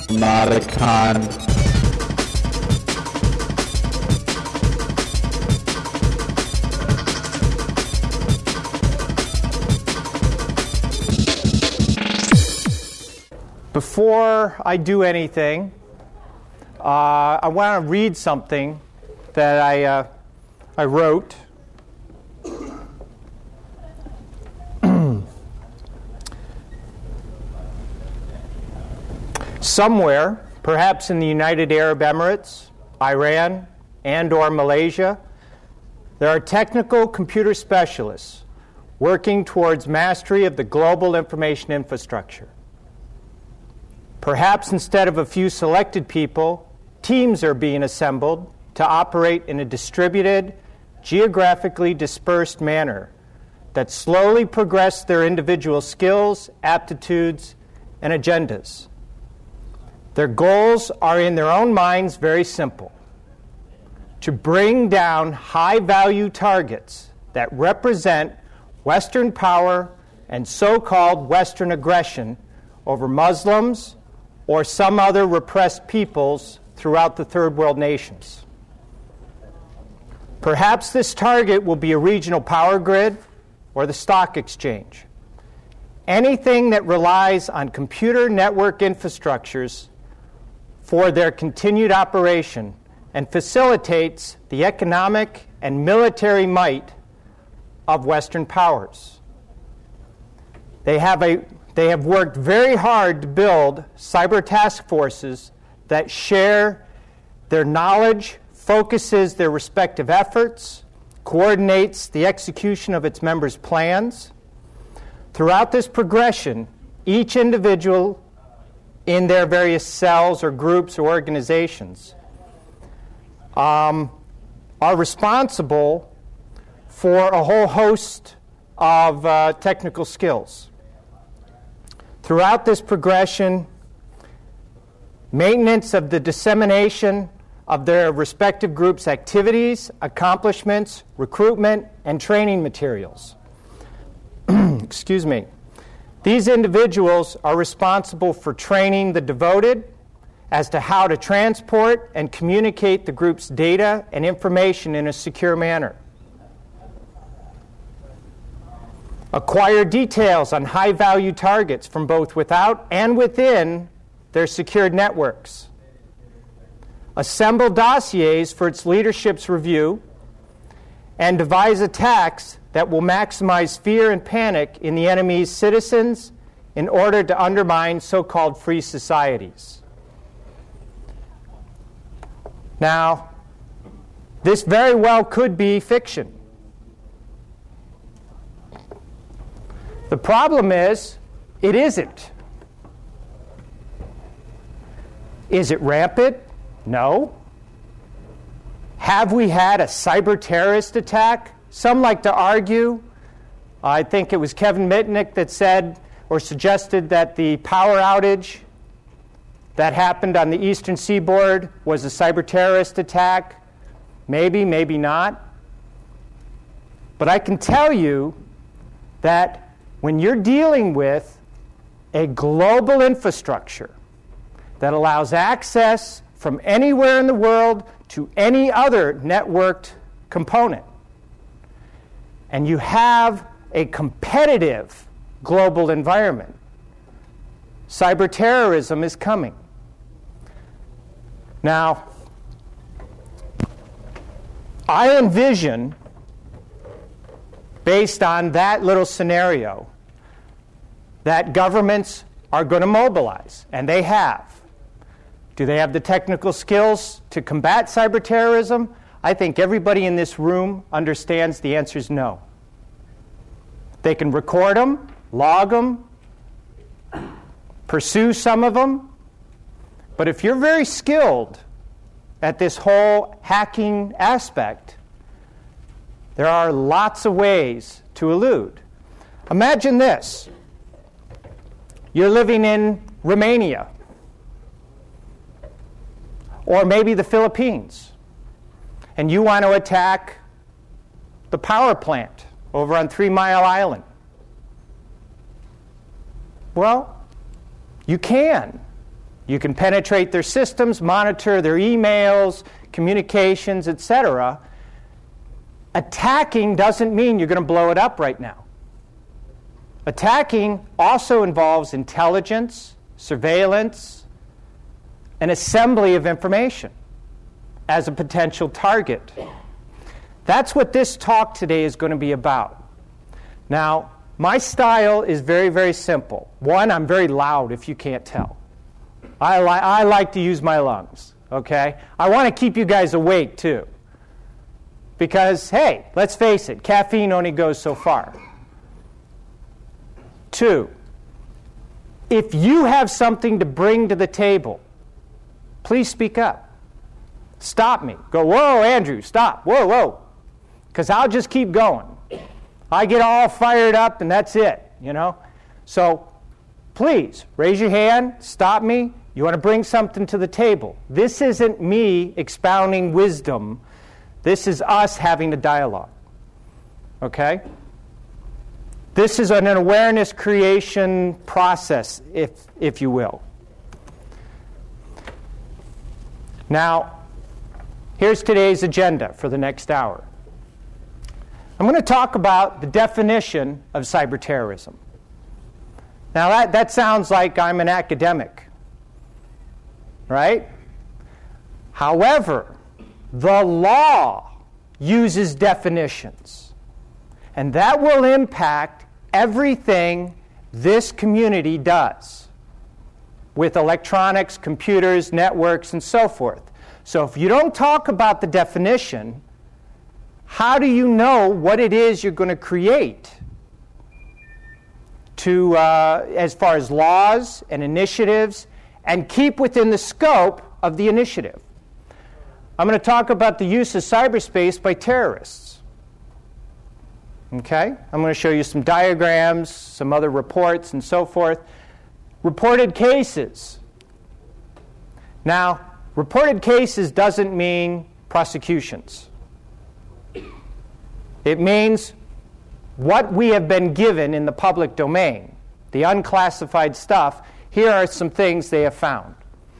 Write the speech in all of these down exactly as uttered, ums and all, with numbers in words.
Modicon. Before I do anything, uh, I want to read something that I, uh, I wrote. Somewhere, perhaps in the United Arab Emirates, Iran, and or Malaysia, there are technical computer specialists working towards mastery of the global information infrastructure. Perhaps instead of a few selected people, teams are being assembled to operate in a distributed, geographically dispersed manner that slowly progress their individual skills, aptitudes, and agendas. Their goals are in their own minds very simple: to bring down high-value targets that represent Western power and so-called Western aggression over Muslims or some other repressed peoples throughout the third world nations. Perhaps this target will be a regional power grid or the stock exchange. Anything that relies on computer network infrastructures for their continued operation and facilitates the economic and military might of Western powers. They have a They have worked very hard to build cyber task forces that share their knowledge, focuses their respective efforts, coordinates the execution of its members' plans. Throughout this progression, each individual in their various cells or groups or organizations um, are responsible for a whole host of uh, technical skills. Throughout this progression, maintenance of the dissemination of their respective groups' activities, accomplishments, recruitment, and training materials. Excuse me. These individuals are responsible for training the devoted as to how to transport and communicate the group's data and information in a secure manner. Acquire details on high-value targets from both without and within their secured networks. Assemble dossiers for its leadership's review, and devise attacks that will maximize fear and panic in the enemy's citizens in order to undermine so-called free societies. Now, this very well could be fiction. The problem is, it isn't. Is it rampant? No. Have we had a cyber terrorist attack? Some like to argue. I think it was Kevin Mitnick that said or suggested that the power outage that happened on the eastern seaboard was a cyber terrorist attack. Maybe, maybe not. But I can tell you that when you're dealing with a global infrastructure that allows access from anywhere in the world to any other networked component, and you have a competitive global environment, cyber terrorism is coming. Now, I envision, based on that little scenario, that governments are going to mobilize, and they have. Do they have the technical skills to combat cyber terrorism? I think everybody in this room understands the answer is no. They can record them, log them, pursue some of them, but if you're very skilled at this whole hacking aspect, there are lots of ways to elude. Imagine this. You're living in Romania, or maybe the Philippines, and you want to attack the power plant over on Three Mile Island. Well, you can. You can penetrate their systems, monitor their emails, communications, et cetera. Attacking doesn't mean you're going to blow it up right now. Attacking also involves intelligence, surveillance, and assembly of information as a potential target. That's what this talk today is going to be about. Now, my style is very, very simple. One, I'm very loud, if you can't tell. I, li- I like to use my lungs, okay? I want to keep you guys awake, too. Because, hey, let's face it, caffeine only goes so far. Two, if you have something to bring to the table, please speak up. Stop me. Go, whoa, Andrew, stop. Whoa, whoa. Because I'll just keep going. I get all fired up and that's it, you know. So please, raise your hand, stop me. You want to bring something to the table. This isn't me expounding wisdom. This is us having a dialogue. Okay? This is an awareness creation process, if, if you will. Now, here's today's agenda for the next hour. I'm going to talk about the definition of cyber terrorism. Now, that, that sounds like I'm an academic, right? However, the law uses definitions, and that will impact everything this community does with electronics, computers, networks, and so forth. So if you don't talk about the definition, how do you know what it is you're going to create to, uh, as far as laws and initiatives, and keep within the scope of the initiative? I'm going to talk about the use of cyberspace by terrorists. Okay? I'm going to show you some diagrams, some other reports, and so forth. Reported cases. Now, reported cases doesn't mean prosecutions. It means what we have been given in the public domain, the unclassified stuff. Here are some things they have found.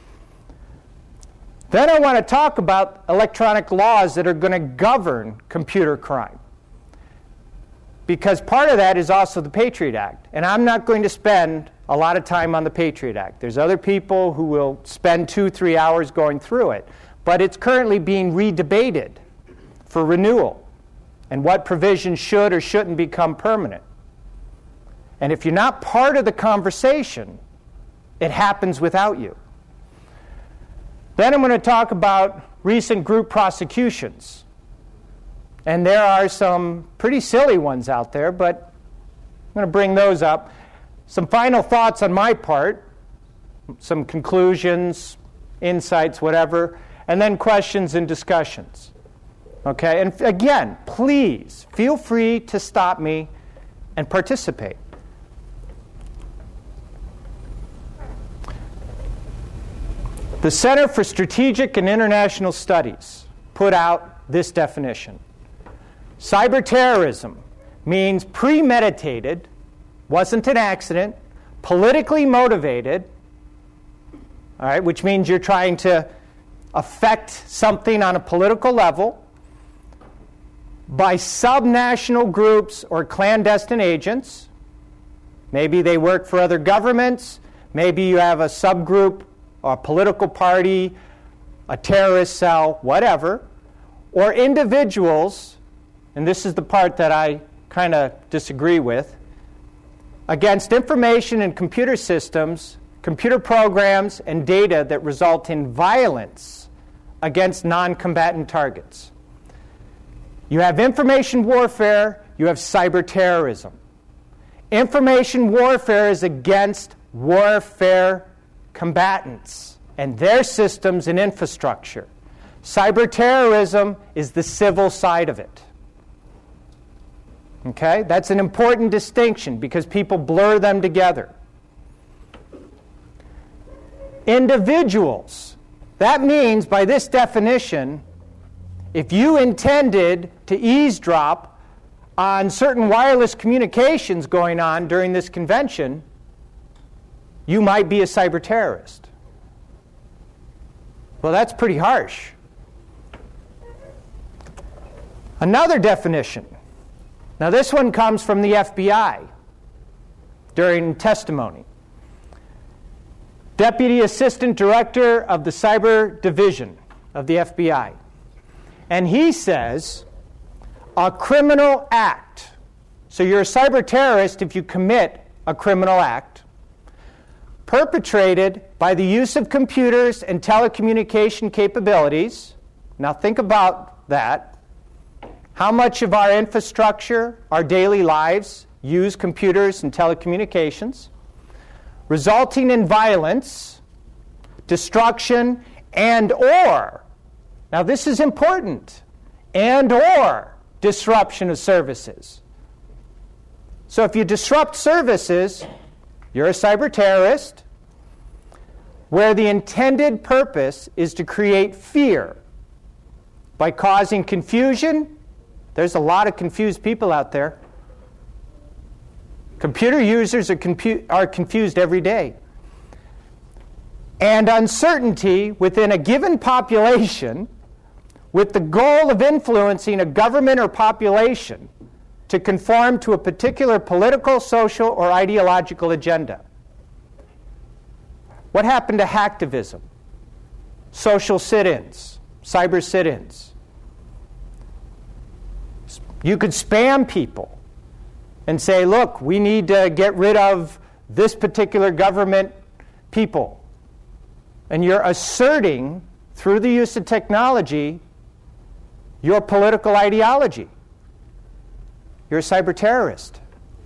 Then I want to talk about electronic laws that are going to govern computer crime. Because part of that is also the Patriot Act. And I'm not going to spend a lot of time on the Patriot Act. There's other people who will spend two, three hours going through it. But it's currently being redebated for renewal, and what provisions should or shouldn't become permanent. And if you're not part of the conversation, it happens without you. Then I'm going to talk about recent group prosecutions. And there are some pretty silly ones out there, but I'm going to bring those up. Some final thoughts on my part, some conclusions, insights, whatever, and then questions and discussions. Okay, and again, please feel free to stop me and participate. The Center for Strategic and International Studies put out this definition. Cyber terrorism means premeditated, wasn't an accident, politically motivated, all right, which means you're trying to affect something on a political level, by subnational groups or clandestine agents. Maybe they work for other governments. Maybe you have a subgroup, a political party, a terrorist cell, whatever. Or individuals, and this is the part that I kind of disagree with, against information and computer systems, computer programs, and data that result in violence against non-combatant targets. You have information warfare, you have cyber terrorism. Information warfare is against warfare combatants and their systems and infrastructure. Cyber terrorism is the civil side of it. Okay? That's an important distinction because people blur them together. Individuals. That means, by this definition, if you intended to eavesdrop on certain wireless communications going on during this convention, you might be a cyber terrorist. Well, that's pretty harsh. Another definition. Now, this one comes from the F B I during testimony. Deputy Assistant Director of the Cyber Division of the F B I. And he says, a criminal act. So you're a cyber terrorist if you commit a criminal act perpetrated by the use of computers and telecommunication capabilities. Now think about that. How much of our infrastructure, our daily lives, use computers and telecommunications, resulting in violence, destruction, and or, now this is important, and or disruption of services. So if you disrupt services, you're a cyber terrorist, where the intended purpose is to create fear by causing confusion. There's a lot of confused people out there. Computer users are, confu- are confused every day. And uncertainty within a given population with the goal of influencing a government or population to conform to a particular political, social, or ideological agenda. What happened to hacktivism? Social sit-ins, cyber sit-ins. You could spam people and say, look, we need to get rid of this particular government people. And you're asserting, through the use of technology, your political ideology. You're a cyber terrorist.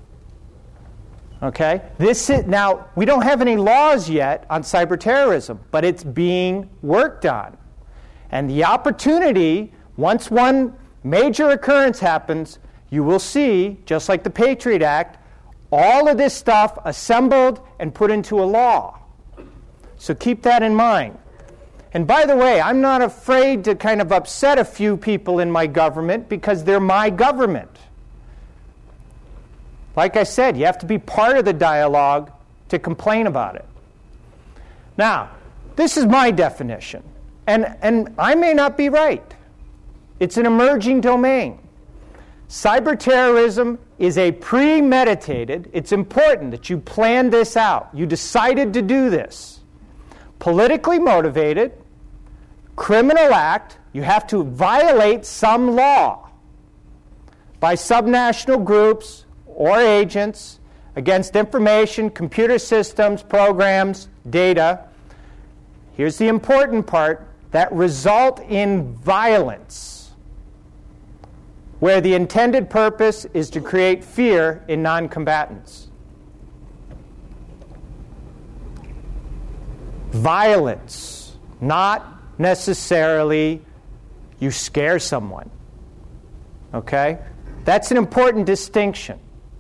Okay? This is, now, we don't have any laws yet on cyber terrorism, but it's being worked on. And the opportunity, once one major occurrence happens, you will see, just like the Patriot Act, all of this stuff assembled and put into a law. So keep that in mind. And by the way, I'm not afraid to kind of upset a few people in my government because they're my government. Like I said, you have to be part of the dialogue to complain about it. Now, this is my definition. And, and I may not be right. It's an emerging domain. Cyber terrorism is a premeditated, it's important that you planned this out. You decided to do this. Politically motivated, criminal act, you have to violate some law by subnational groups or agents against information, computer systems, programs, data. Here's the important part, that result in violence, where the intended purpose is to create fear in non-combatants. Violence, not necessarily you scare someone. Okay? That's an important distinction.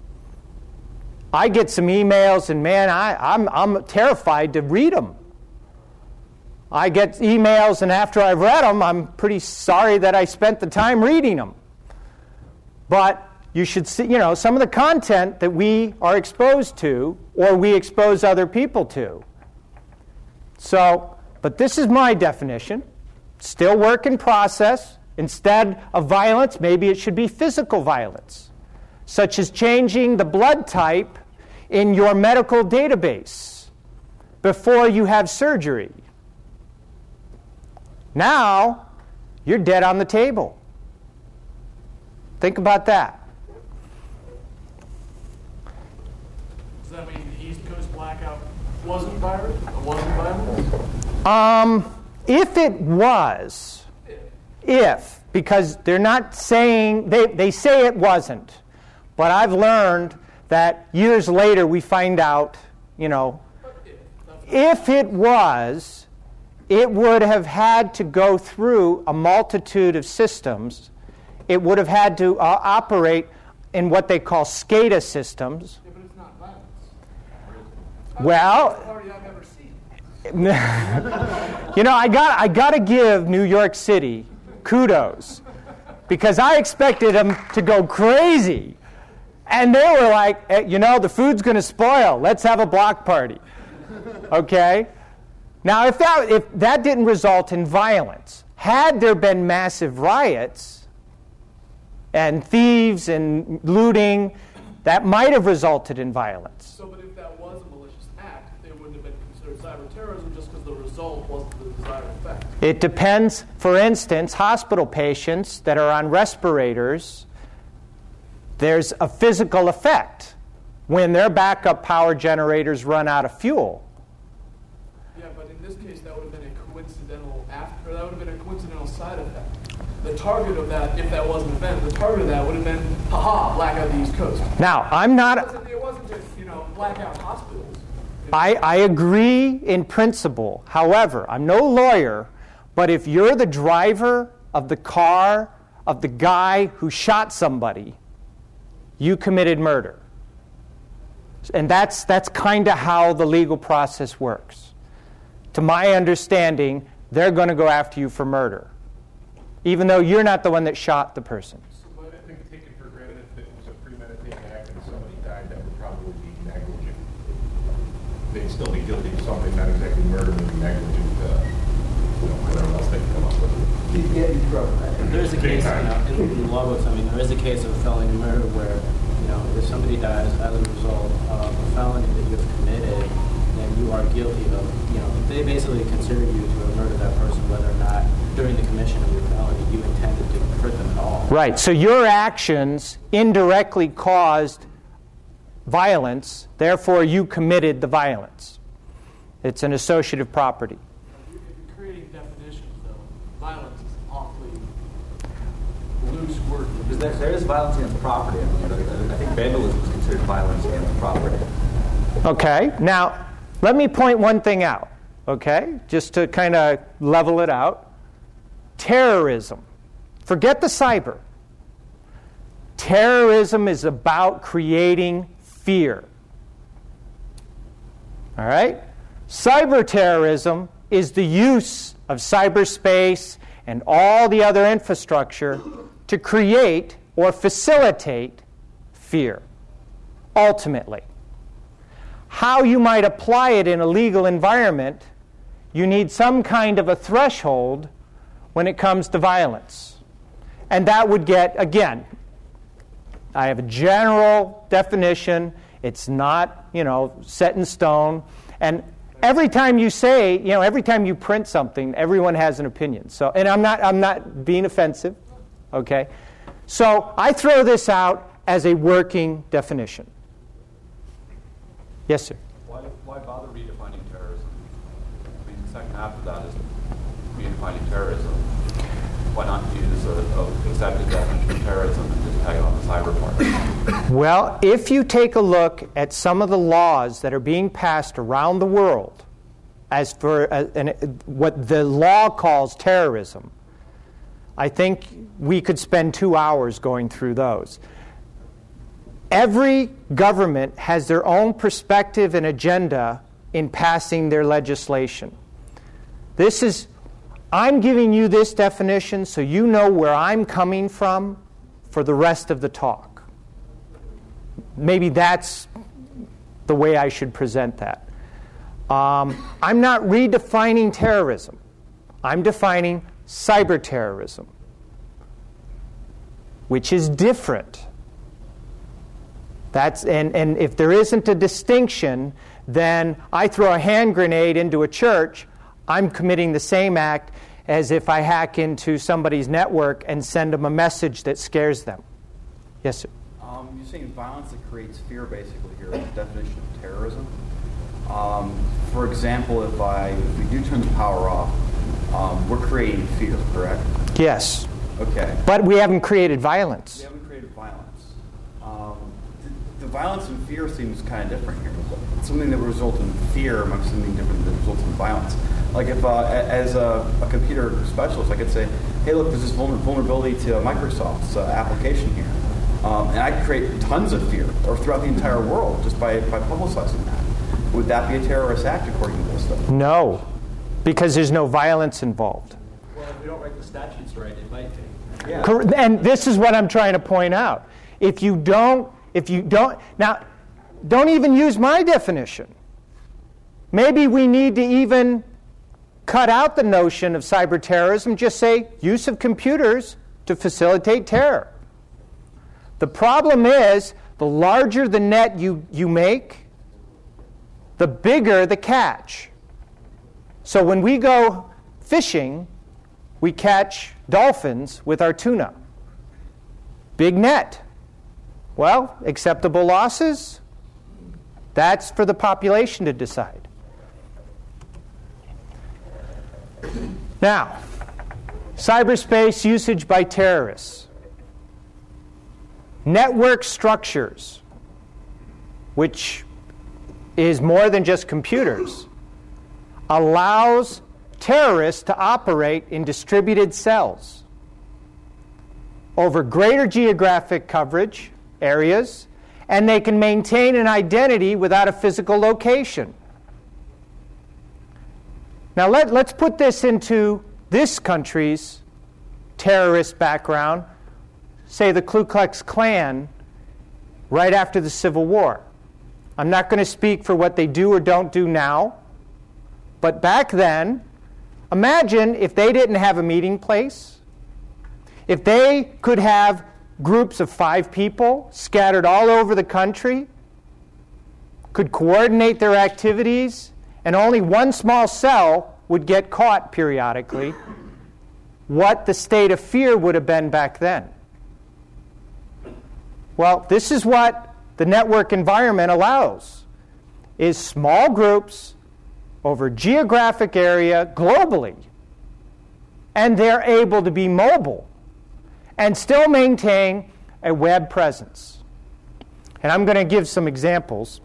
I get some emails, and man, I, I'm, I'm terrified to read them. I get emails, and after I've read them, I'm pretty sorry that I spent the time reading them. But you should see, you know, some of the content that we are exposed to, or we expose other people to. So, but this is my definition. Still work in process. Instead of violence, maybe it should be physical violence, such as changing the blood type in your medical database before you have surgery. Now, you're dead on the table. Think about that. Does that mean the East Coast blackout wasn't virus? Wasn't violence? Um, if it was, if, because they're not saying, they, they say it wasn't, but I've learned that years later we find out, you know, if it was, it would have had to go through a multitude of systems. It would have had to uh, operate in what they call SCADA systems. Yeah, but it's not violence. Well, That's the party I've ever seen. you know, I got I got to give New York City kudos because I expected them to go crazy, and they were like, eh, you know, the food's going to spoil. Let's have a block party, okay? Now, if that, if that didn't result in violence, had there been massive riots and thieves and looting, that might have resulted in violence. So, but if that was a malicious act, it wouldn't have been considered cyber terrorism just because the result wasn't the desired effect. It depends. For instance, hospital patients that are on respirators, there's a physical effect when their backup power generators run out of fuel. Yeah, but in this case, that would have been a coincidental after, or that would have been a coincidental side effect. The target of that, if that was an event, the target of that would have been, haha, blackout the East Coast. Now, I'm not... It wasn't, it wasn't just, you know, blackout hospitals. I, I agree in principle. However, I'm no lawyer, but if you're the driver of the car of the guy who shot somebody, you committed murder. And that's, that's kind of how the legal process works. To my understanding, they're going to go after you for murder, even though you're not the one that shot the person. So I think taken for granted if it was a premeditated act and somebody died, that would probably be negligent. They'd still be guilty of something, not exactly murder, maybe negligent, uh, you know, whatever else they can come up with. There is a case, you know, in, in law books, I mean, there is a case of felony murder where, you know, if somebody dies as a result of a felony that you've committed, then you are guilty of, you know, they basically consider you to have murdered that person, whether or not during the commission of your felony you intended to hurt them at all. Right. So your actions indirectly caused violence, therefore you committed the violence. It's an associative property. If you're creating definitions, though, violence is awfully loose word. Because there, there is violence against property. I, mean, I think vandalism is considered violence against property. Okay. Now, let me point one thing out, okay, just to kind of level it out. Terrorism. Forget the cyber. Terrorism is about creating fear. All right? Cyber terrorism is the use of cyberspace and all the other infrastructure to create or facilitate fear, ultimately. How you might apply it in a legal environment, you need some kind of a threshold when it comes to violence. And that would get, again, I have a general definition. It's not, you know, set in stone. And every time you say, you know, every time you print something, everyone has an opinion. So, and I'm not, I'm not being offensive, okay? So I throw this out as a working definition. Yes, sir. Why, why bother redefining terrorism? I mean, the second half of that is redefining terrorism. Why not use a, a accepted definition of terrorism and just tag it on the cyber part? Well, if you take a look at some of the laws that are being passed around the world as for uh, an, what the law calls terrorism, I think we could spend two hours going through those. Every government has their own perspective and agenda in passing their legislation. This is, I'm giving you this definition so you know where I'm coming from for the rest of the talk. Maybe that's the way I should present that. Um, I'm not redefining terrorism. I'm defining cyber terrorism, which is different. That's, and, and if there isn't a distinction, then I throw a hand grenade into a church, I'm committing the same act as if I hack into somebody's network and send them a message that scares them. Yes, sir? Um, you're saying violence that creates fear, basically, here is the definition of terrorism. Um, for example, if, I, if we do turn the power off, um, we're creating fear, correct? Yes. Okay. But we haven't created violence. We haven't created violence. Um, the, the violence and fear seems kind of different here. Something that would result in fear amongst something different that results in violence. Like if, uh, as a, a computer specialist, I could say, hey, look, there's this vulner- vulnerability to Microsoft's uh, application here. Um, and I could create tons of fear, or throughout the entire world, just by, by publicizing that. Would that be a terrorist act according to this, though? No, because there's no violence involved. Well, if we don't write the statutes right, it might be. Yeah. Cor- And this is what I'm trying to point out. If you don't, if you don't, now, don't even use my definition. Maybe we need to even cut out the notion of cyber terrorism, just say use of computers to facilitate terror. The problem is, the larger the net you, you make, the bigger the catch. So when we go fishing, we catch dolphins with our tuna. Big net. Well, acceptable losses? That's for the population to decide. Now, cyberspace usage by terrorists. Network structures, which is more than just computers, allows terrorists to operate in distributed cells over greater geographic coverage areas, and they can maintain an identity without a physical location. Now let, let's put this into this country's terrorist background, say the Ku Klux Klan, right after the Civil War. I'm not going to speak for what they do or don't do now, but back then, imagine if they didn't have a meeting place, if they could have groups of five people scattered all over the country, could coordinate their activities, and only one small cell would get caught periodically, what the state of fear would have been back then. Well, this is what the network environment allows, is small groups over geographic area globally, and they're able to be mobile and still maintain a web presence. And I'm going to give some examples.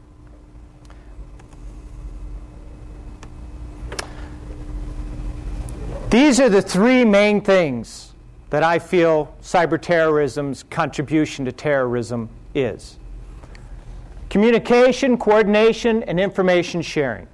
These are the three main things that I feel cyber terrorism's contribution to terrorism is. Communication, coordination, and information sharing.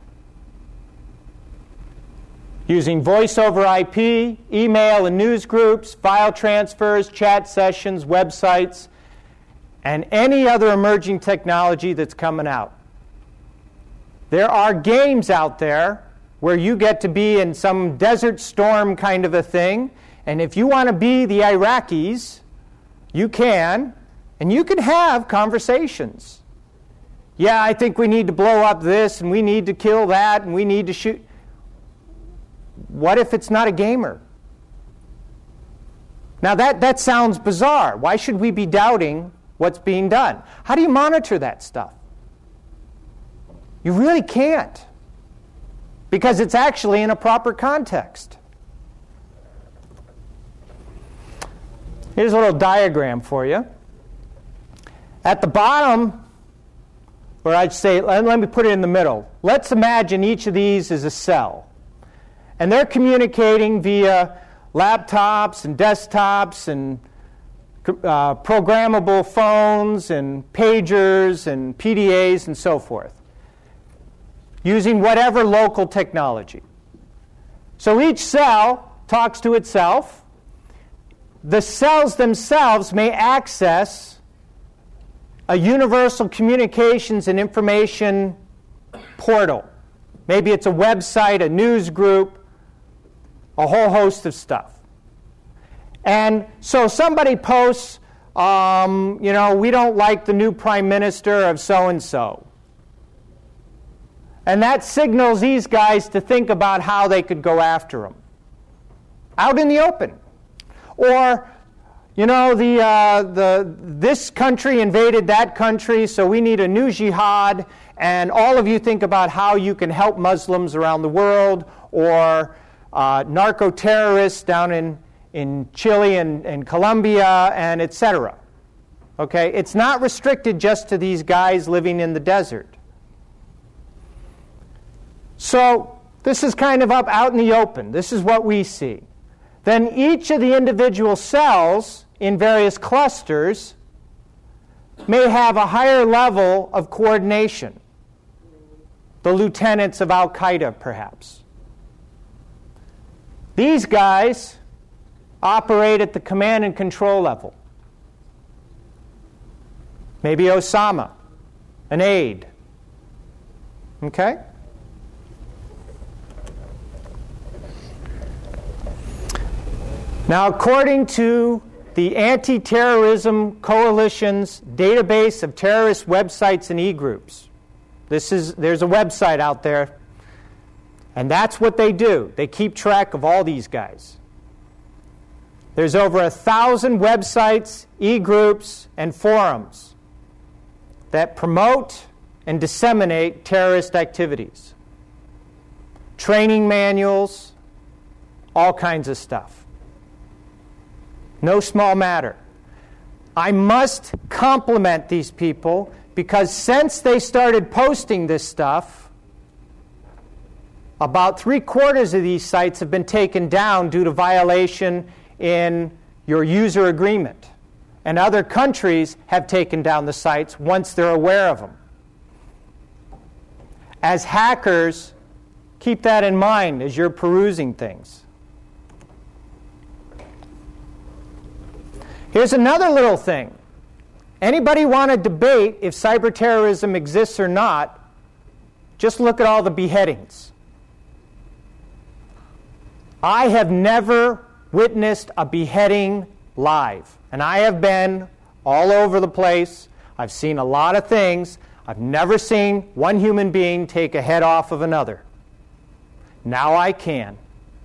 Using voice over I P, email and news groups, file transfers, chat sessions, websites, and any other emerging technology that's coming out. There are games out there where you get to be in some Desert Storm kind of a thing, and if you want to be the Iraqis, you can, and you can have conversations. Yeah, I think we need to blow up this, and we need to kill that, and we need to shoot. What if it's not a gamer? Now that, that sounds bizarre. Why should we be doubting what's being done? How do you monitor that stuff? You really can't, because it's actually in a proper context. Here's a little diagram for you. At the bottom, or I'd say, let, let me put it in the middle. Let's imagine each of these is a cell. And they're communicating via laptops and desktops and uh, programmable phones and pagers and P D As and so forth, using whatever local technology. So each cell talks to itself. The cells themselves may access a universal communications and information portal. Maybe it's a website, a news group, a whole host of stuff. And so somebody posts, um, you know, we don't like the new prime minister of so-and-so. And that signals these guys to think about how they could go after him. Out in the open. Or, you know, the, uh, the, this country invaded that country, so we need a new jihad, and all of you think about how you can help Muslims around the world, or uh, narco-terrorists down in, in Chile and, and Colombia, and et cetera. Okay? It's not restricted just to these guys living in the desert. So this is kind of up out in the open. This is what we see. Then each of the individual cells in various clusters may have a higher level of coordination. The lieutenants of Al-Qaeda, perhaps. These guys operate at the command and control level. Maybe Osama, an aide. Okay? Now, according to the Anti-Terrorism Coalition's database of terrorist websites and e-groups, this is, there's a website out there, and that's what they do. They keep track of all these guys. There's over a thousand websites, e-groups, and forums that promote and disseminate terrorist activities. Training manuals, all kinds of stuff. No small matter. I must compliment these people because since they started posting this stuff, about three quarters of these sites have been taken down due to violation in your user agreement. And other countries have taken down the sites once they're aware of them. As hackers, keep that in mind as you're perusing things. Here's another little thing. Anybody want to debate if cyber terrorism exists or not, just look at all the beheadings. I have never witnessed a beheading live. And I have been all over the place. I've seen a lot of things. I've never seen one human being take a head off of another. Now I can.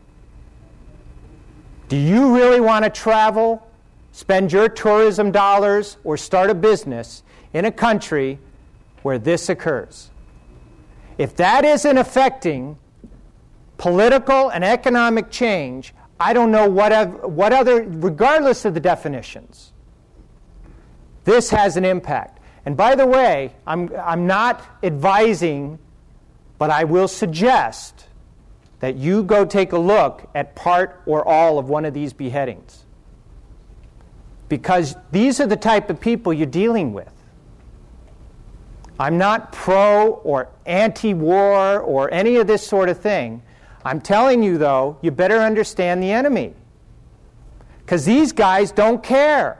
Do you really want to travel, spend your tourism dollars, or start a business in a country where this occurs? If that isn't affecting political and economic change, I don't know what, what other, regardless of the definitions, this has an impact. And by the way, I'm, I'm not advising, but I will suggest that you go take a look at part or all of one of these beheadings. Because these are the type of people you're dealing with. I'm not pro or anti-war or any of this sort of thing. I'm telling you, though, you better understand the enemy. Because these guys don't care.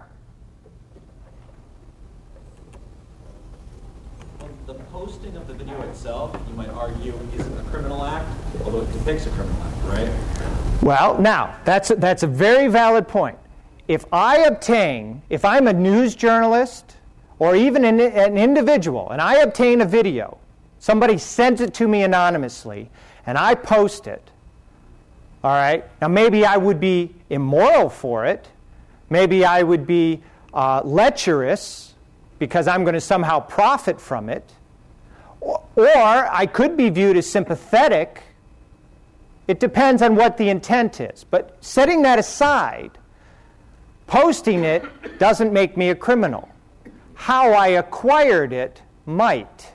Well, the posting of the video itself, you might argue, isn't a criminal act, although it depicts a criminal act, right? Well, now, that's a, that's a very valid point. If I obtain, if I'm a news journalist or even an, an individual, and I obtain a video, somebody sends it to me anonymously, and I post it, all right? Now, maybe I would be immoral for it. Maybe I would be uh, lecherous because I'm going to somehow profit from it. Or, or I could be viewed as sympathetic. It depends on what the intent is. But setting that aside, posting it doesn't make me a criminal. How I acquired it might.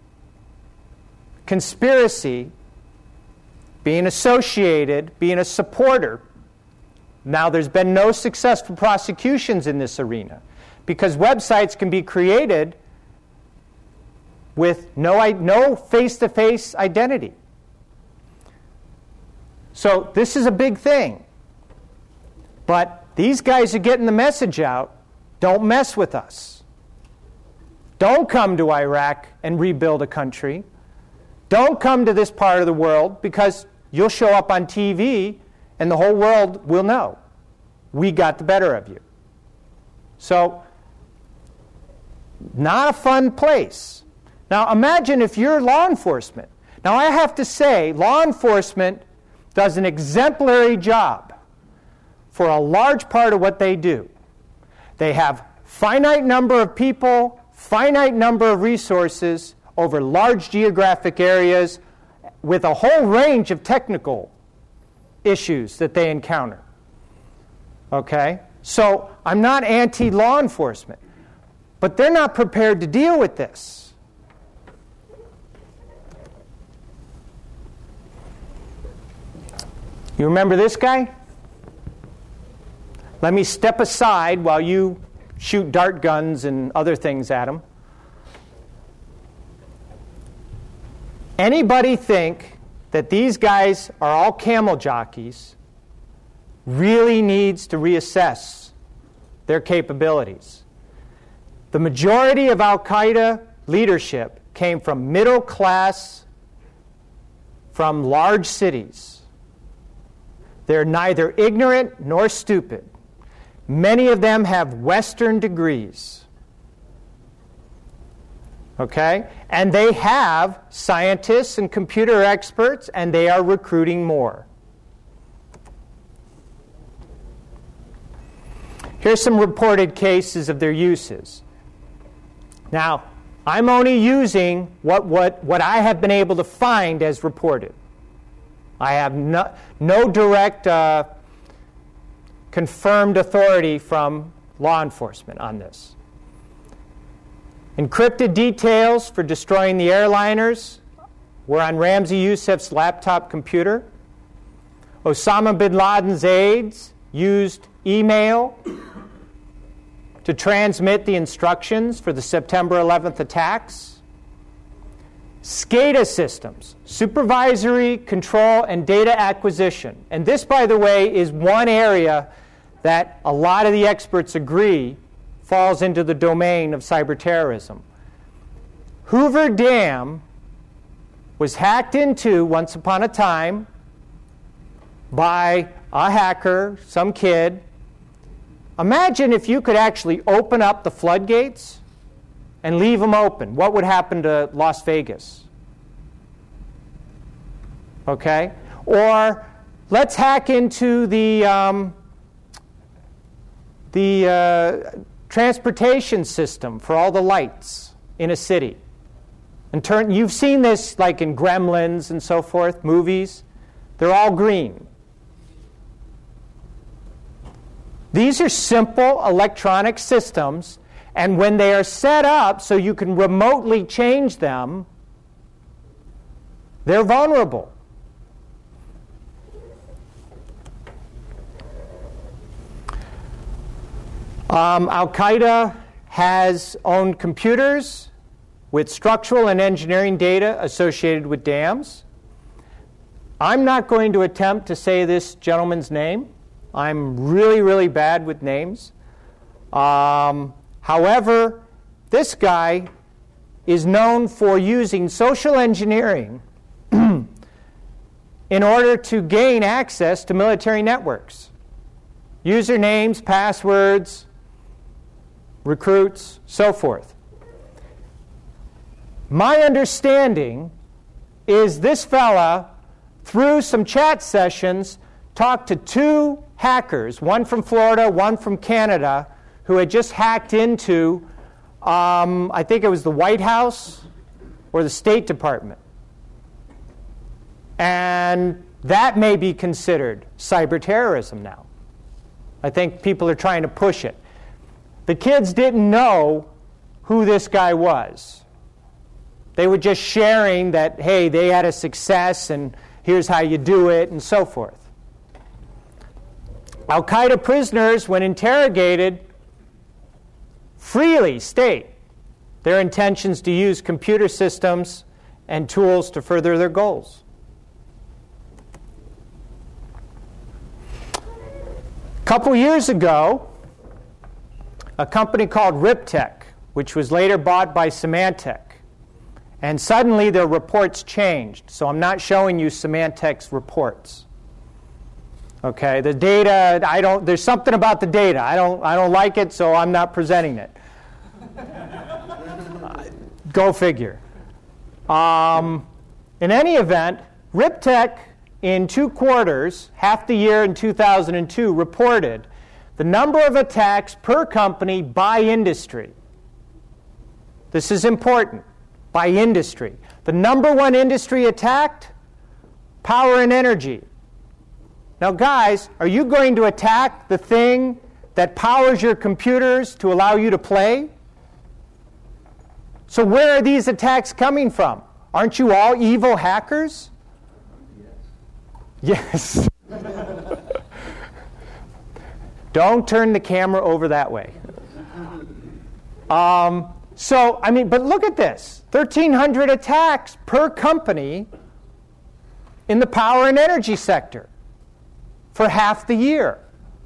Conspiracy, being associated, being a supporter. Now, there's been no successful prosecutions in this arena because websites can be created with no, no face-to-face identity. So this is a big thing. But these guys are getting the message out. Don't mess with us. Don't come to Iraq and rebuild a country. Don't come to this part of the world because you'll show up on T V and the whole world will know. We got the better of you. So, not a fun place. Now imagine if you're law enforcement. Now I have to say, law enforcement does an exemplary job for a large part of what they do. They have finite number of people, finite number of resources over large geographic areas with a whole range of technical issues that they encounter. Okay? So I'm not anti-law enforcement, but they're not prepared to deal with this. You remember this guy? Let me step aside while you shoot dart guns and other things at him. Anybody think that these guys are all camel jockeys really needs to reassess their capabilities. The majority of Al-Qaeda leadership came from middle class, from large cities. They're neither ignorant nor stupid. Many of them have Western degrees. Okay? And they have scientists and computer experts, and they are recruiting more. Here's some reported cases of their uses. Now, I'm only using what, what, what I have been able to find as reported. I have no, no direct uh, confirmed authority from law enforcement on this. Encrypted details for destroying the airliners were on Ramzi Youssef's laptop computer. Osama bin Laden's aides used email to transmit the instructions for the September eleventh attacks. SCADA systems, supervisory control and data acquisition. And this, by the way, is one area that a lot of the experts agree falls into the domain of cyber terrorism. Hoover Dam was hacked into once upon a time by a hacker, some kid. Imagine if you could actually open up the floodgates and leave them open. What would happen to Las Vegas? Okay? Or let's hack into the, um, the uh, transportation system for all the lights in a city. And turn, you've seen this like in Gremlins and so forth, movies. They're all green. These are simple electronic systems, and when they are set up so you can remotely change them, they're vulnerable. Um, Al-Qaeda has owned computers with structural and engineering data associated with dams. I'm not going to attempt to say this gentleman's name. I'm really, really bad with names. Um, however, this guy is known for using social engineering in order to gain access to military networks. Usernames, passwords, recruits, so forth. My understanding is this fella, through some chat sessions, talked to two hackers, one from Florida, one from Canada, who had just hacked into, um, I think it was the White House or the State Department. And that may be considered cyber terrorism now. I think people are trying to push it. The kids didn't know who this guy was. They were just sharing that, hey, they had a success and here's how you do it and so forth. Al-Qaeda prisoners, when interrogated, freely state their intentions to use computer systems and tools to further their goals. A couple years ago, a company called Riptech, which was later bought by Symantec, and suddenly their reports changed. So I'm not showing you Symantec's reports. Okay, the data, I don't, there's something about the data. I don't, I don't like it, so I'm not presenting it. uh, go figure. Um, in any event, Riptech in two quarters, half the year in two thousand two, reported the number of attacks per company by industry. This is important. By industry. The number one industry attacked? Power and energy. Now, guys, are you going to attack the thing that powers your computers to allow you to play? So where are these attacks coming from? Aren't you all evil hackers? Yes. Yes. Don't turn the camera over that way. Um, so, I mean, but look at this. thirteen hundred attacks per company in the power and energy sector for half the year.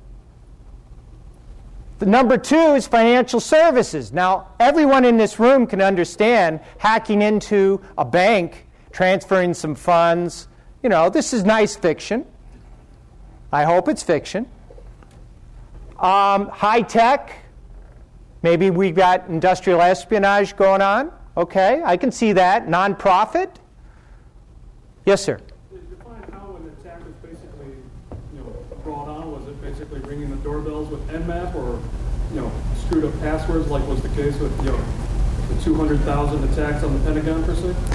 The number two is financial services. Now, everyone in this room can understand hacking into a bank, transferring some funds. You know, this is nice fiction. I hope it's fiction. Um, high tech. Maybe we've got industrial espionage going on. Okay, I can see that. Nonprofit. Yes, sir. Define how an attack was basically, you know, brought on. Was it basically ringing the doorbells with N MAP, or, you know, screwed up passwords, like was the case with, you know, the two hundred thousand attacks on the Pentagon, per se?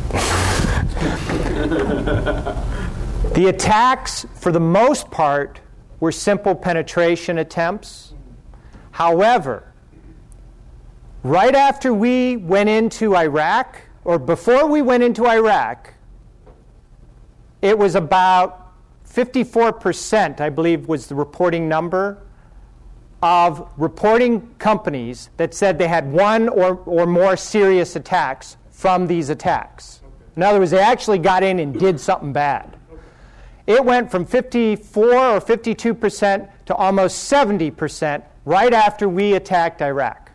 The attacks, for the most part, were simple penetration attempts. However, right after we went into Iraq, or before we went into Iraq, it was about fifty-four percent, I believe, was the reporting number of reporting companies that said they had one or, or more serious attacks from these attacks. In other words, they actually got in and did something bad. It went from fifty-four or fifty-two percent to almost seventy percent right after we attacked Iraq.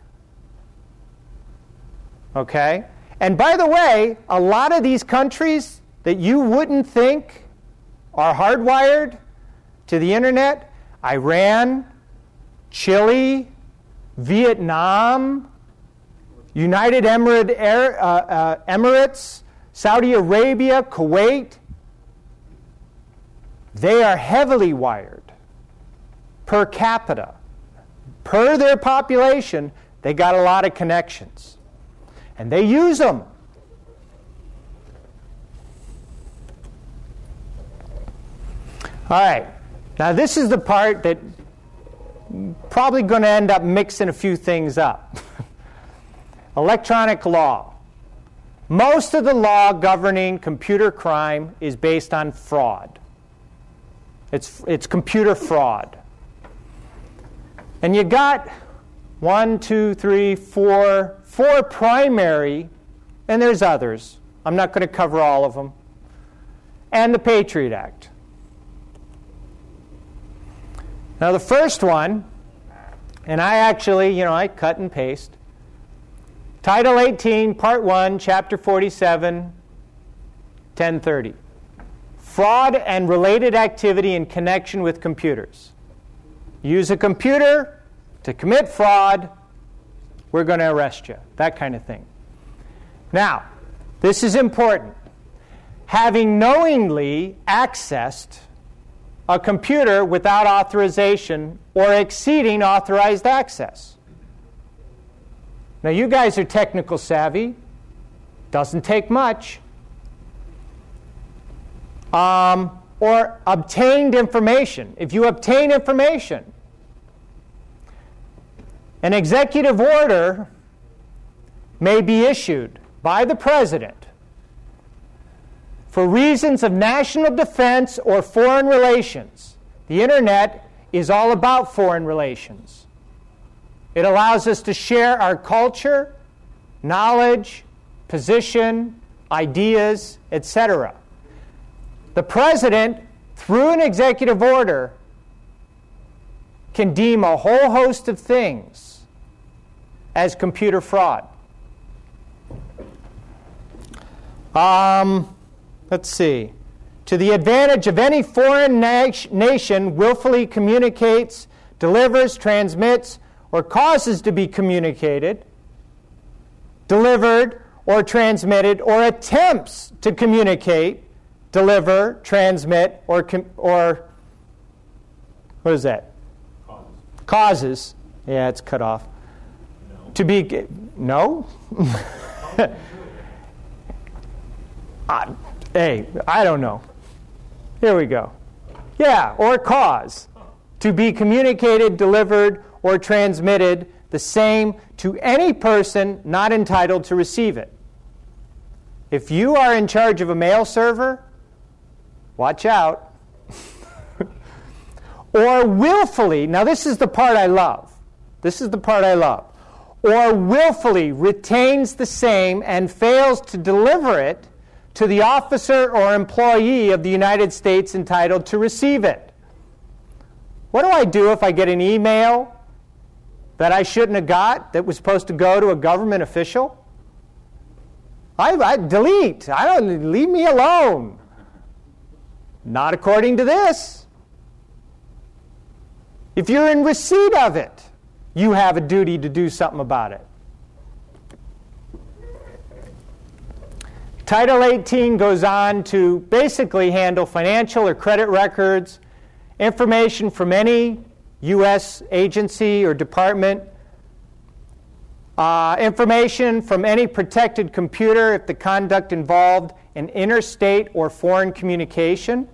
Okay? And by the way, a lot of these countries that you wouldn't think are hardwired to the internet, Iran, Chile, Vietnam, United Emirate, uh, uh, Emirates, Saudi Arabia, Kuwait, they are heavily wired per capita. Per their population, they got a lot of connections. And they use them. All right. Now this is the part that probably going to end up mixing a few things up. Electronic law. Most of the law governing computer crime is based on fraud. It's, it's computer fraud. And you got one, two, three, four, four primary, and there's others. I'm not going to cover all of them. And the Patriot Act. Now the first one, and I actually, you know, I cut and paste. Title eighteen, Part one, Chapter forty-seven, ten thirty. Fraud and related activity in connection with computers. Use a computer to commit fraud, we're going to arrest you. That kind of thing. Now, this is important. Having knowingly accessed a computer without authorization or exceeding authorized access. Now, you guys are technical savvy. Doesn't take much. Um, or obtained information. If you obtain information, an executive order may be issued by the president for reasons of national defense or foreign relations. The internet is all about foreign relations. It allows us to share our culture, knowledge, position, ideas, et cetera. The president, through an executive order, can deem a whole host of things as computer fraud. Um, let's see. To the advantage of any foreign na- nation willfully communicates, delivers, transmits, or causes to be communicated, delivered, or transmitted, or attempts to communicate, deliver, transmit, or, com- or what is that? Causes. Causes. Yeah, it's cut off. No. To be, no? uh, hey, I don't know. Here we go. Yeah, or cause. To be communicated, delivered, or transmitted, the same to any person not entitled to receive it. If you are in charge of a mail server, watch out. Or willfully, now this is the part I love. This is the part I love. Or willfully retains the same and fails to deliver it to the officer or employee of the United States entitled to receive it. What do I do if I get an email that I shouldn't have got that was supposed to go to a government official? I, I delete. I don't, leave me alone. Not according to this. If you're in receipt of it, you have a duty to do something about it. Title eighteen goes on to basically handle financial or credit records, information from any U S agency or department, uh, information from any protected computer if the conduct involved an interstate or foreign communication,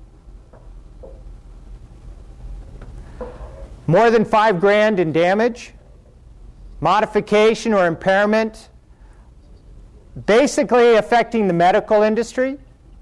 more than five grand in damage, modification or impairment, basically affecting the medical industry,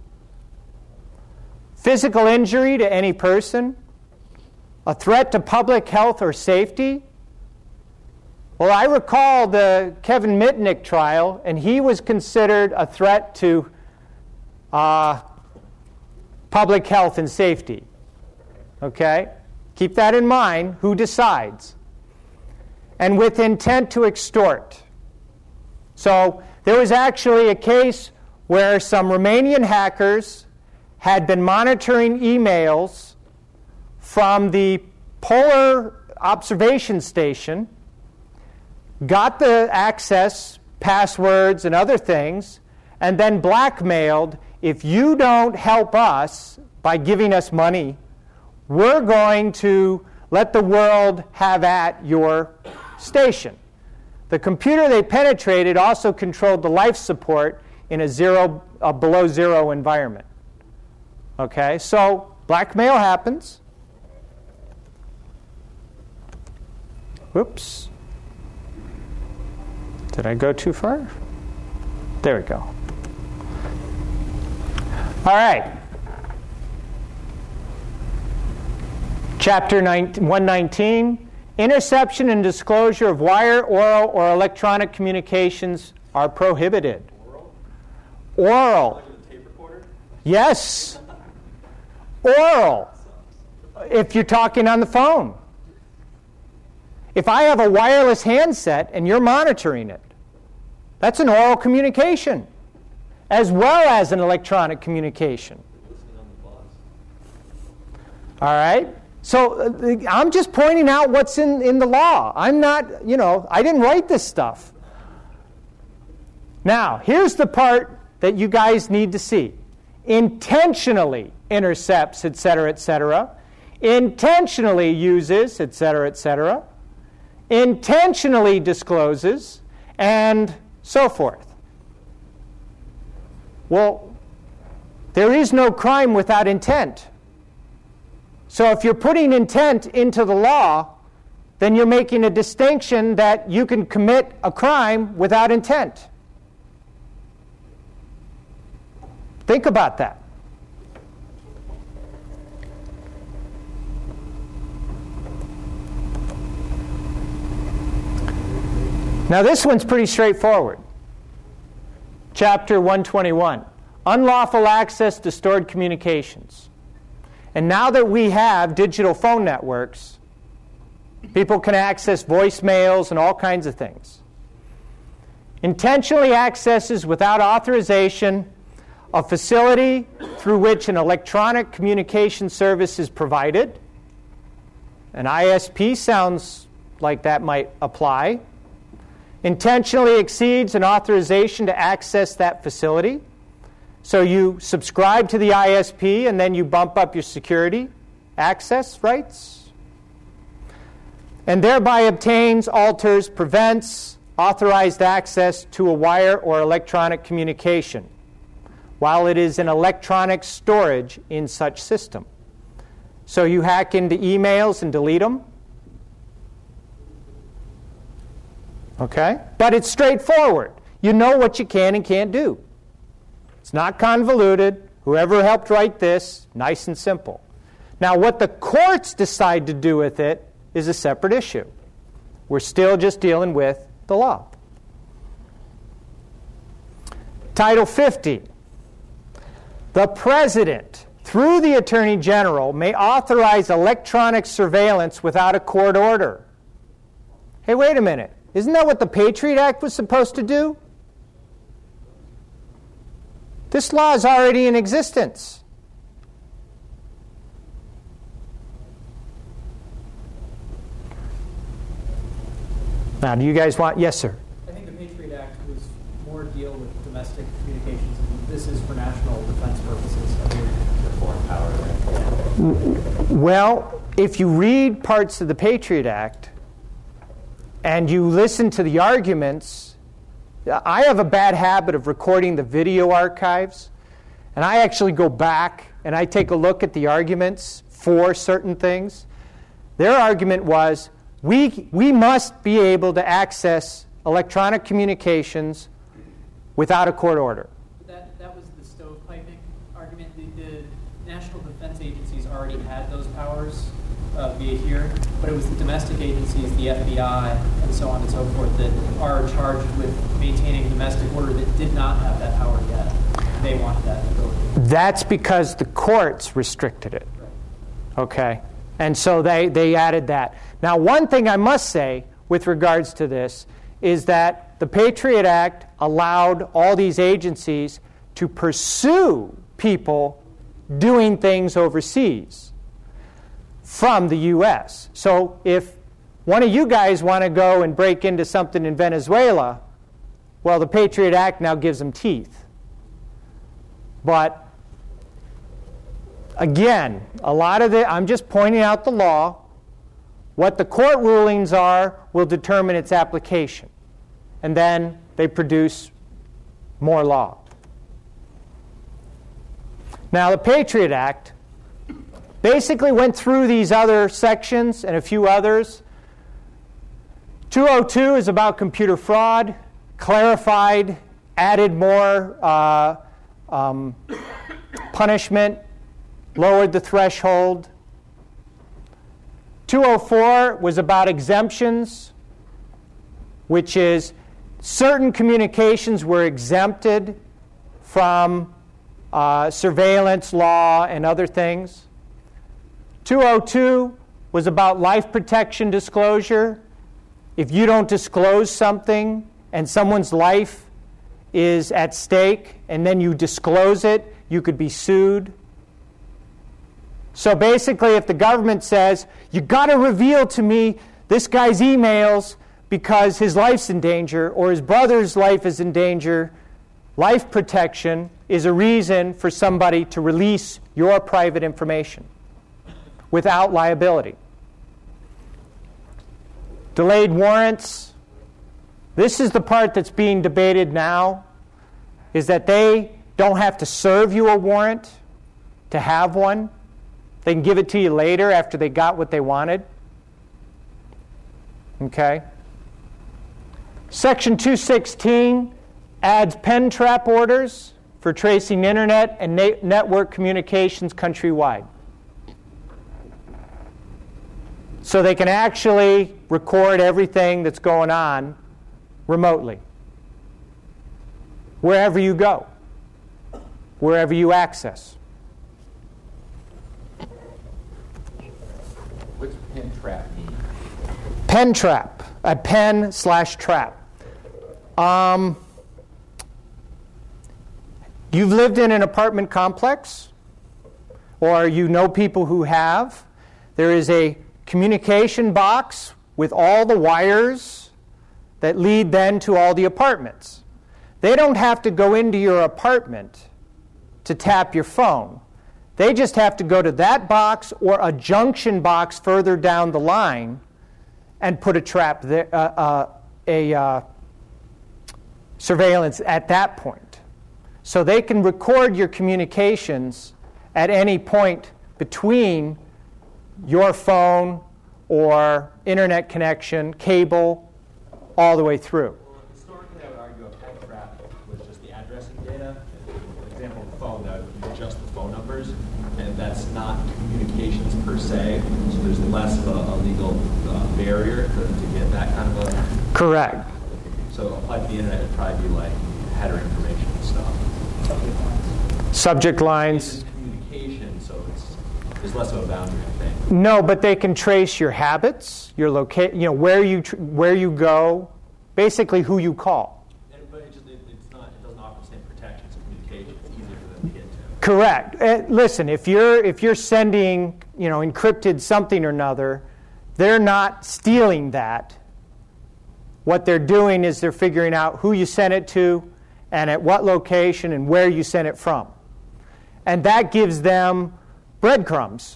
physical injury to any person, a threat to public health or safety. Well, I recall the Kevin Mitnick trial, and he was considered a threat to uh, public health and safety. Okay? Keep that in mind. Who decides? And with intent to extort. So there was actually a case where some Romanian hackers had been monitoring emails from the Polar Observation Station, got the access, passwords, and other things, and then blackmailed, if you don't help us by giving us money, we're going to let the world have at your station. The computer they penetrated also controlled the life support in a zero, a below zero environment. Okay, so blackmail happens. Whoops. Did I go too far? There we go. All right. Chapter one nineteen. Interception and disclosure of wire, oral, or electronic communications are prohibited. Oral? Oral. Like with a tape recorder? Yes. Oral. If you're talking on the phone. If I have a wireless handset and you're monitoring it, that's an oral communication, as well as an electronic communication. Listening on the bus. All right? So uh, I'm just pointing out what's in, in the law. I'm not, you know, I didn't write this stuff. Now, here's the part that you guys need to see. Intentionally intercepts, et cetera, et cetera. Intentionally uses, et cetera, et cetera. Intentionally discloses, and so forth. Well, there is no crime without intent. So if you're putting intent into the law, then you're making a distinction that you can commit a crime without intent. Think about that. Now this one's pretty straightforward. Chapter one twenty-one, unlawful access to stored communications. And now that we have digital phone networks, people can access voicemails and all kinds of things. Intentionally accesses without authorization a facility through which an electronic communication service is provided. An I S P sounds like that might apply. Intentionally exceeds an authorization to access that facility. So you subscribe to the I S P and then you bump up your security access rights. And thereby obtains, alters, prevents authorized access to a wire or electronic communication while it is in electronic storage in such system. So you hack into emails and delete them. Okay? But it's straightforward. You know what you can and can't do. It's not convoluted. Whoever helped write this, nice and simple. Now, what the courts decide to do with it is a separate issue. We're still just dealing with the law. Title fifty. The President, through the Attorney General, may authorize electronic surveillance without a court order. Hey, wait a minute. Isn't that what the Patriot Act was supposed to do? This law is already in existence. Now, do you guys want, yes, sir? I think the Patriot Act was more deal with domestic communications, and this is for national defense purposes. I mean, The foreign power, right? Well, if you read parts of the Patriot Act and you listen to the arguments, I have a bad habit of recording the video archives, and I actually go back and I take a look at the arguments for certain things. Their argument was, we, we must be able to access electronic communications without a court order. that, that was the stovepiping argument. The, the national defense agencies already had those powers uh, via here, but it was the domestic agencies, the F B I, and so on and so forth, that are charged with maintaining domestic order that did not have that power yet. They wanted that ability. That's because the courts restricted it. Okay? And so they, they added that. Now, one thing I must say with regards to this is that the Patriot Act allowed all these agencies to pursue people doing things overseas from the U S. So if one of you guys want to go and break into something in Venezuela, well, the Patriot Act now gives them teeth. But again, a lot of the, I'm just pointing out the law. What the court rulings are will determine its application. And then they produce more law. Now, the Patriot Act basically went through these other sections and a few others. two oh two is about computer fraud, clarified, added more uh, um, punishment, lowered the threshold. two oh four was about exemptions, which is certain communications were exempted from uh, surveillance law and other things. two oh two was about life protection disclosure. If you don't disclose something and someone's life is at stake and then you disclose it, you could be sued. So basically, if the government says, you got to reveal to me this guy's emails because his life's in danger or his brother's life is in danger, life protection is a reason for somebody to release your private information without liability. Delayed warrants. This is the part that's being debated now, is that they don't have to serve you a warrant to have one. They can give it to you later after they got what they wanted. Okay? Section two sixteen adds pen trap orders for tracing internet and na- network communications countrywide. So they can actually record everything that's going on remotely. Wherever you go. Wherever you access. What's pen trap mean? Pen trap. A pen slash trap. Um, you've lived in an apartment complex, or you know people who have. There is a communication box with all the wires that lead then to all the apartments. They don't have to go into your apartment to tap your phone. They just have to go to that box or a junction box further down the line and put a trap there, uh, uh, a uh, surveillance at that point. So they can record your communications at any point between your phone or internet connection, cable, all the way through. Well, historically, I would argue a pen trap was just the addressing data. For example, the phone, that would be just the phone numbers, and that's not communications per se. So there's less of a, a legal uh, barrier to, to get that kind of a. Correct. So applied to the internet, it'd probably be like header information and stuff. Subject lines. It's communication, so it's there's less of a boundary, I think. No, but they can trace your habits, your loca- you know, where you tr- where you go, basically who you call. And, but it just it, it's not it doesn't offer the same protections of communication. It's easier for them to get to. Correct. Uh, listen, if you're if you're sending, you know, encrypted something or another, they're not stealing that what they're doing is they're figuring out who you sent it to and at what location and where you sent it from. And that gives them breadcrumbs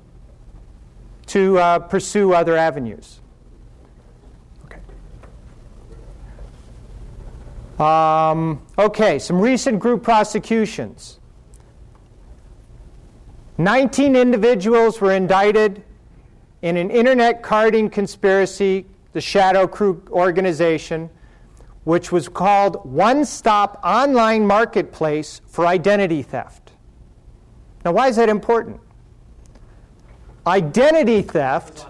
to uh, pursue other avenues. Okay. Um, okay, some recent group prosecutions. nineteen individuals were indicted in an internet carding conspiracy, the Shadow Crew organization, which was called One Stop Online Marketplace for Identity Theft. Now, why is that important? Identity theft.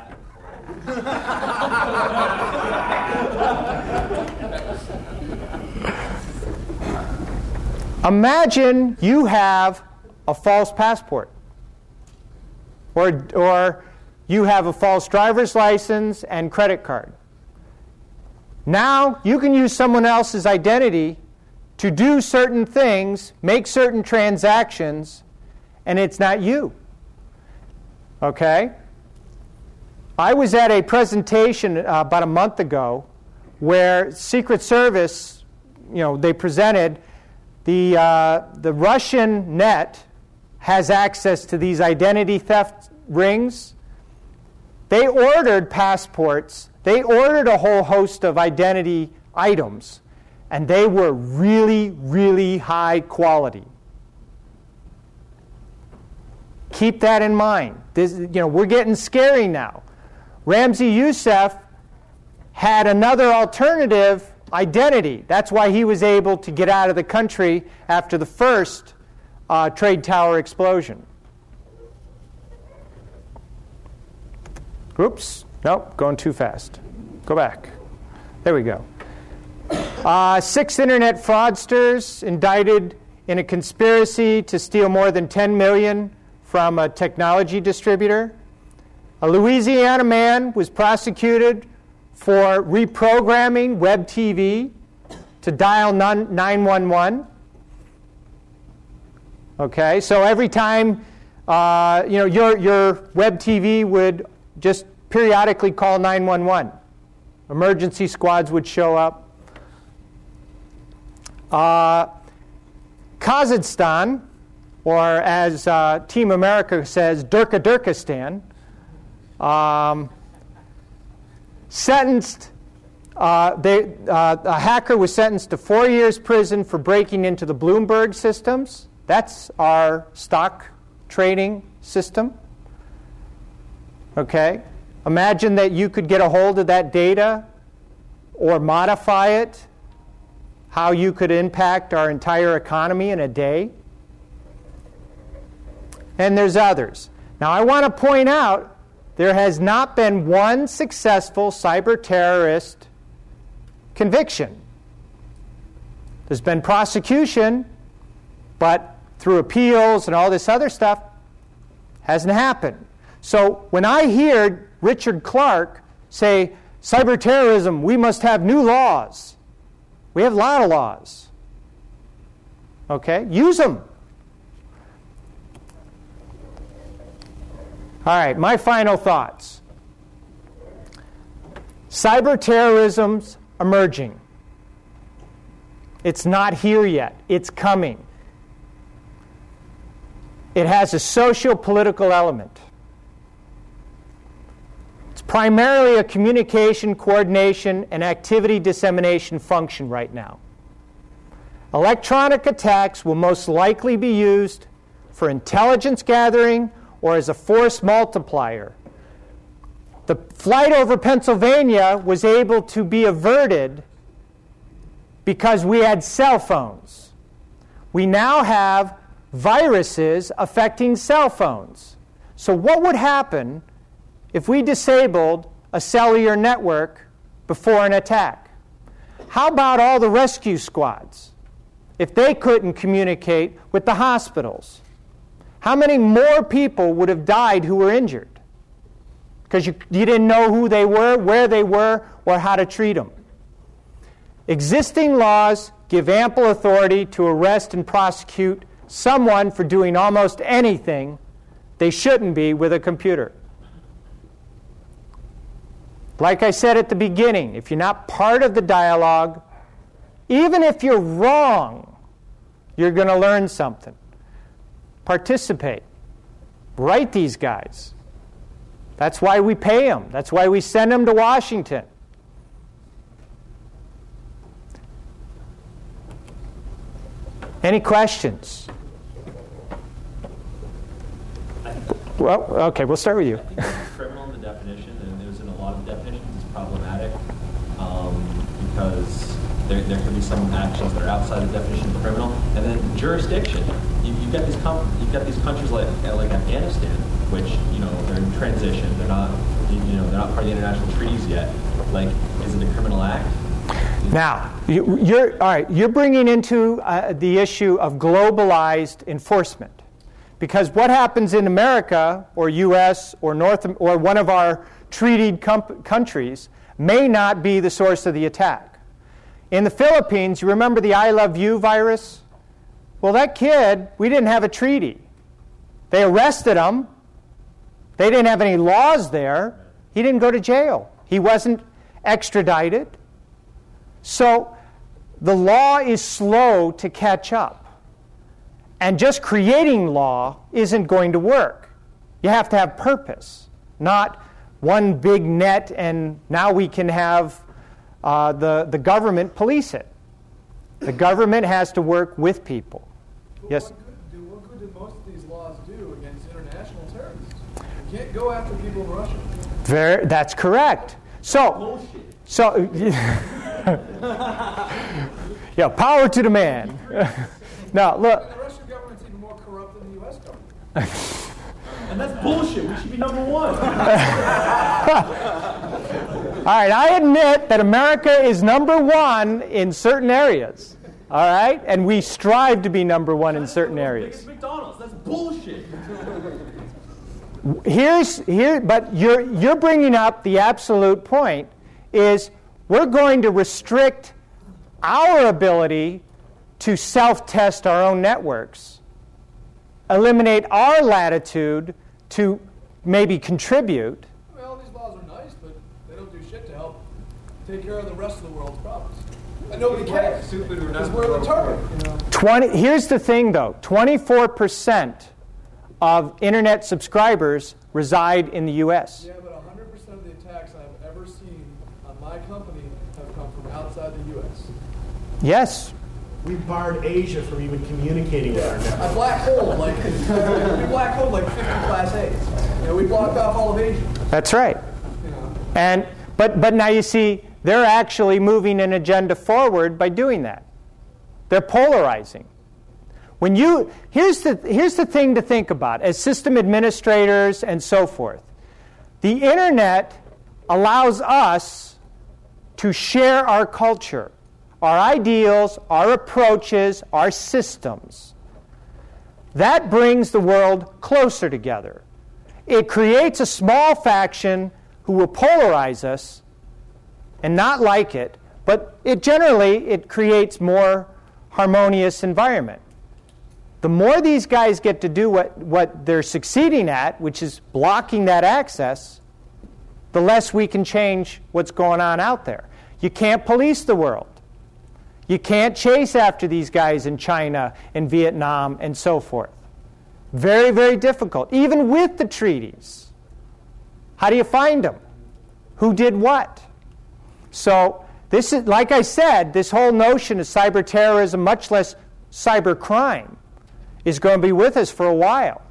Imagine you have a false passport, or, or you have a false driver's license and credit card. Now you can use someone else's identity to do certain things, make certain transactions, and it's not you. Okay? I was at a presentation uh, about a month ago where Secret Service, you know, they presented the uh, the Russian net has access to these identity theft rings. They ordered passports. They ordered a whole host of identity items, and they were really, really high quality. Keep that in mind. This, you know, we're getting scary now. Ramzi Youssef had another alternative identity. That's why he was able to get out of the country after the first uh, trade tower explosion. Oops. Nope, going too fast. Go back. There we go. Uh, six internet fraudsters indicted in a conspiracy to steal more than ten million dollars from a technology distributor. A Louisiana man was prosecuted for reprogramming web T V to dial nine one one. Okay, so every time uh, you know your your web T V would just periodically call nine one one. Emergency squads would show up. Uh, Kazakhstan, or as uh, Team America says, Durka Durkistan, um, sentenced, uh, they, uh, a hacker was sentenced to four years prison for breaking into the Bloomberg systems. That's our stock trading system. Okay? Imagine that you could get a hold of that data or modify it, how you could impact our entire economy in a day. And there's others. Now, I want to point out there has not been one successful cyber terrorist conviction. There's been prosecution, but through appeals and all this other stuff, hasn't happened. So when I hear Richard Clarke say, cyber terrorism, we must have new laws. We have a lot of laws. Okay? Use them. All right, my final thoughts. Cyber terrorism's emerging. It's not here yet. It's coming. It has a socio-political element. It's primarily a communication, coordination, and activity dissemination function right now. Electronic attacks will most likely be used for intelligence gathering or as a force multiplier. The flight over Pennsylvania was able to be averted because we had cell phones. We now have viruses affecting cell phones. So what would happen if we disabled a cellular network before an attack? How about all the rescue squads? If they couldn't communicate with the hospitals, how many more people would have died who were injured? Because you, you didn't know who they were, where they were, or how to treat them. Existing laws give ample authority to arrest and prosecute someone for doing almost anything they shouldn't be with a computer. like I said at the beginning, if you're not part of the dialogue, even if you're wrong, you're going to learn something. Participate. Write these guys. That's why we pay them. That's why we send them to Washington. Any questions? Well, okay, we'll start with you. I think criminal in the definition, and there's in a lot of definitions, is problematic um, because there, there could be some actions that are outside the definition of criminal. And then jurisdiction. You, you've got these com- you've got these countries like like Afghanistan, which you know they're in transition. They're not you know they're not part of the international treaties yet. Like, is it a criminal act? Now, you, you're all right. You're bringing into uh, the issue of globalized enforcement. Because what happens in America, or U S, or North, or one of our treated com- countries may not be the source of the attack. In the Philippines, you remember the I Love You virus? Well, that kid, we didn't have a treaty. They arrested him. They didn't have any laws there. He didn't go to jail. He wasn't extradited. So the law is slow to catch up. And just creating law isn't going to work. You have to have purpose, not one big net and now we can have uh, the, the government police it. The government has to work with people. But Yes? What good, do, what good did most of these laws do against international terrorists? You can't go after people in Russia. Very, that's correct. So, so yeah, power to the man. Now, look. The Russian government's even more corrupt than the U S government. And that's bullshit. We should be number one. All right, I admit that America is number one in certain areas. All right, and we strive to be number one in certain areas. McDonald's. That's bullshit. Here's here, but you're you're bringing up the absolute point: is we're going to restrict our ability to self-test our own networks, eliminate our latitude to maybe contribute. I mean, all these laws are nice, but they don't do shit to help take care of the rest of the world's problems. And nobody cares, because we're the target. You know? twenty Here's the thing, though: twenty-four percent of internet subscribers reside in the U S. Yeah, but one hundred percent of the attacks I've ever seen on my company have come from outside the U S. Yes. We barred Asia from even communicating with our network. I black hole like we black hole like fifty class A's. You know, we blocked off all of Asia. That's right. You know. And but but now you see, they're actually moving an agenda forward by doing that. They're polarizing. When you here's the here's the thing to think about as system administrators and so forth. The internet allows us to share our culture, our ideals, our approaches, our systems. That brings the world closer together. It creates a small faction who will polarize us and not like it, but it generally it creates more harmonious environment. The more these guys get to do what, what they're succeeding at, which is blocking that access, the less we can change what's going on out there. You can't police the world. You can't chase after these guys in China and Vietnam and so forth. Very, very difficult, even with the treaties. How do you find them? Who did what? So this is, like I said, this whole notion of cyber terrorism, much less cyber crime, is going to be with us for a while.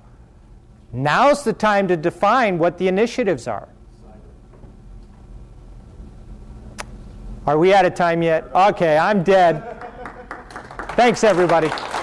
Now's the time to define what the initiatives are. Are we out of time yet? Okay, I'm dead. Thanks, everybody.